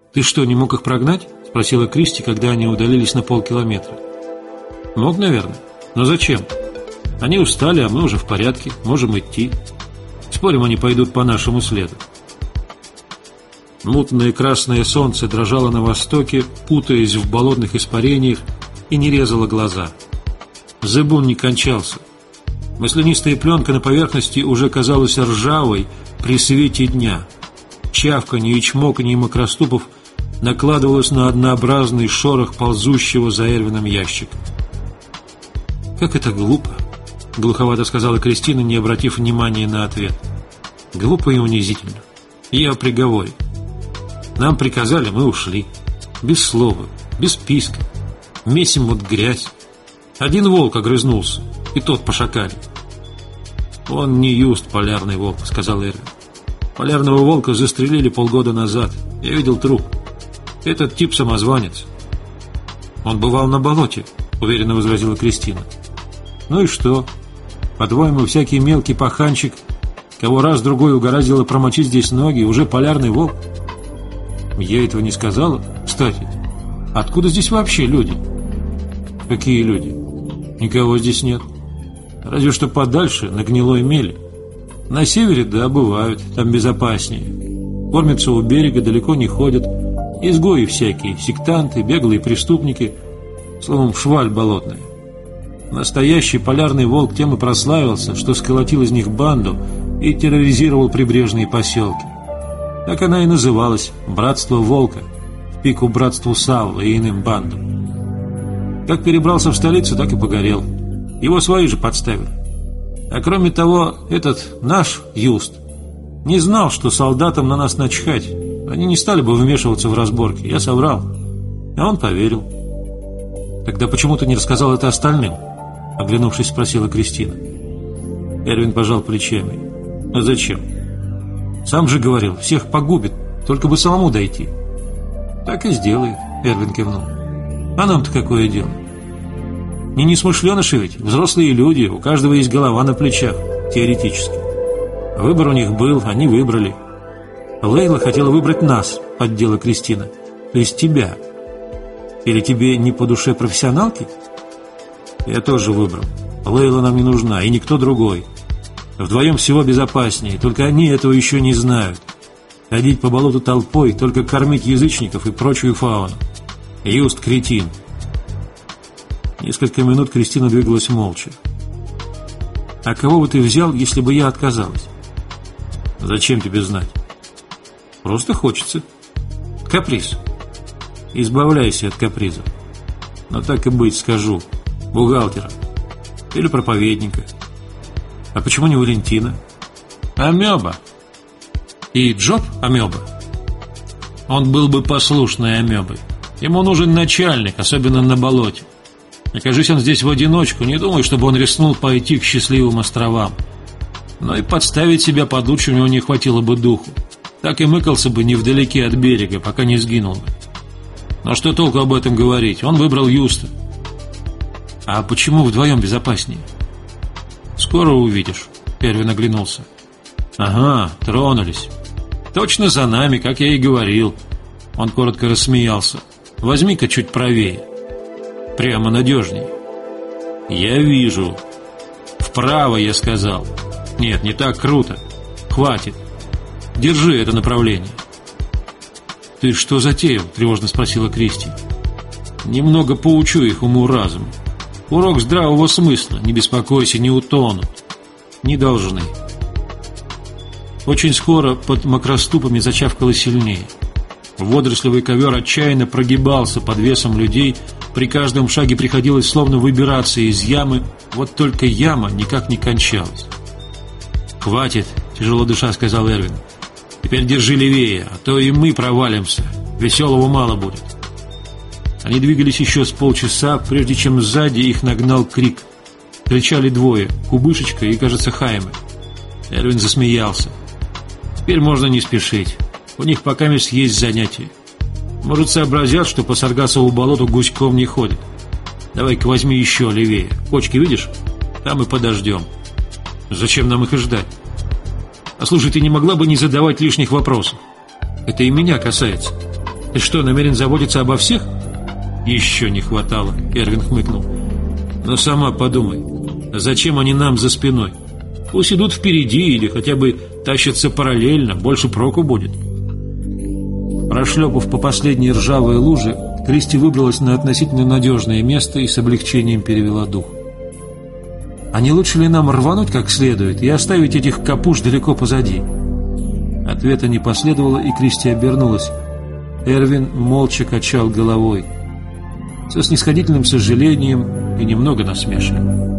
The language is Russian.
«Ты что, не мог их прогнать?» – спросила Кристи, когда они удалились на полкилометра. «Мог, наверное. Но зачем? Они устали, а мы уже в порядке, можем идти. Спорим, они пойдут по нашему следу». Мутное красное солнце дрожало на востоке, путаясь в болотных испарениях, и не резало глаза. Зыбун не кончался. Маслянистая пленка на поверхности уже казалась ржавой при свете дня. Чавканье и чмоканье макроступов накладывалось на однообразный шорох ползущего за Эрвином ящика. «Как это глупо!» — глуховато сказала Кристина, не обратив внимания на ответ. «Глупо и унизительно. И о приговоре. Нам приказали, мы ушли. Без слова, без писка. Месим вот грязь. Один волк огрызнулся, и тот по шакале». «Он не Юст, полярный волк», — сказал Эрвин. «Полярного волка застрелили полгода назад. Я видел труп. Этот тип самозванец». «Он бывал на болоте», — уверенно возразила Кристина. «Ну и что? По-твоему, всякий мелкий паханчик, кого раз-другой угораздило промочить здесь ноги, уже полярный волк?» «Я этого не сказала. Кстати, откуда здесь вообще люди?» «Какие люди? Никого здесь нет. Разве что подальше, на гнилой мели. На севере, да, бывают, там безопаснее. Кормятся у берега, далеко не ходят. Изгои всякие, сектанты, беглые преступники. Словом, шваль болотная. Настоящий полярный волк тем и прославился, что сколотил из них банду и терроризировал прибрежные поселки. Так она и называлась «Братство волка», в пику братству Савла и иным бандам. Как перебрался в столицу, так и погорел. Его свои же подставили. А кроме того, этот наш Юст не знал, что солдатам на нас начхать. Они не стали бы вмешиваться в разборки. Я соврал. А он поверил. «Тогда почему ты не рассказал это остальным?» Оглянувшись, спросила Кристина. Эрвин пожал плечами. «А зачем? Сам же говорил, всех погубит, только бы самому дойти». «Так и сделает», — Эрвин кивнул. «А нам-то какое дело? Не несмышленыши ведь, взрослые люди, у каждого есть голова на плечах, теоретически. Выбор у них был, они выбрали. Лейла хотела выбрать нас», — поддела Кристина. «То есть тебя. Или тебе не по душе профессионалки?» «Я тоже выбрал. Лейла нам не нужна, и никто другой. Вдвоем всего безопаснее, только они этого еще не знают. Ходить по болоту толпой, только кормить язычников и прочую фауну. Юст кретин». Несколько минут Кристина двигалась молча. «А кого бы ты взял, если бы я отказалась?» «Зачем тебе знать?» «Просто хочется. Каприз. Избавляйся от капризов. Но так и быть, скажу. Бухгалтера. Или проповедника. А почему не Валентина?» «Амеба. И Джоб амеба. Он был бы послушной амебой. Ему нужен начальник, особенно на болоте. Окажись он здесь в одиночку, не думай, чтобы он рискнул пойти к счастливым островам. Но и подставить себя получше у него не хватило бы духу. Так и мыкался бы невдалеке от берега, пока не сгинул бы. Но что толку об этом говорить? Он выбрал Юста». «А почему вдвоем безопаснее?» «Скоро увидишь», — Эрвин оглянулся. «Ага, тронулись. Точно за нами, как я и говорил». Он коротко рассмеялся. «Возьми-ка чуть правее. Прямо надежнее». «Я вижу. Вправо, я сказал. Нет, не так круто. Хватит. Держи это направление». «Ты что затеял?» — тревожно спросила Кристи. «Немного поучу их уму-разуму. Урок здравого смысла. Не беспокойся, не утонут. Не должны». Очень скоро под макроступами зачавкало сильнее. Водорослевый ковер отчаянно прогибался под весом людей. При каждом шаге приходилось словно выбираться из ямы. Вот только яма никак не кончалась. «Хватит», — тяжело дыша сказал Эрвин. «Теперь держи левее, а то и мы провалимся. Веселого мало будет». Они двигались еще с полчаса, прежде чем сзади их нагнал крик. Кричали двое — Кубышечка и, кажется, Хайме. Эрвин засмеялся. «Теперь можно не спешить. У них пока есть занятия. Может, сообразят, что по Саргасову болоту гуськом не ходит. Давай-ка возьми еще левее. Кочки видишь? Там и подождем. Зачем нам их и ждать? А слушай, ты не могла бы не задавать лишних вопросов? Это и меня касается. Ты что, намерен заботиться обо всех? Еще не хватало, Эрвин хмыкнул. Но сама подумай, зачем они нам за спиной? Пусть идут впереди или хотя бы тащатся параллельно, больше проку будет. Прошлепав по последней ржавой луже, Кристи выбралась на относительно надежное место и с облегчением перевела дух. «А не лучше ли нам рвануть как следует и оставить этих капуш далеко позади?» Ответа не последовало, и Кристи обернулась. Эрвин молча качал головой, со снисходительным сожалением и немного насмешливо.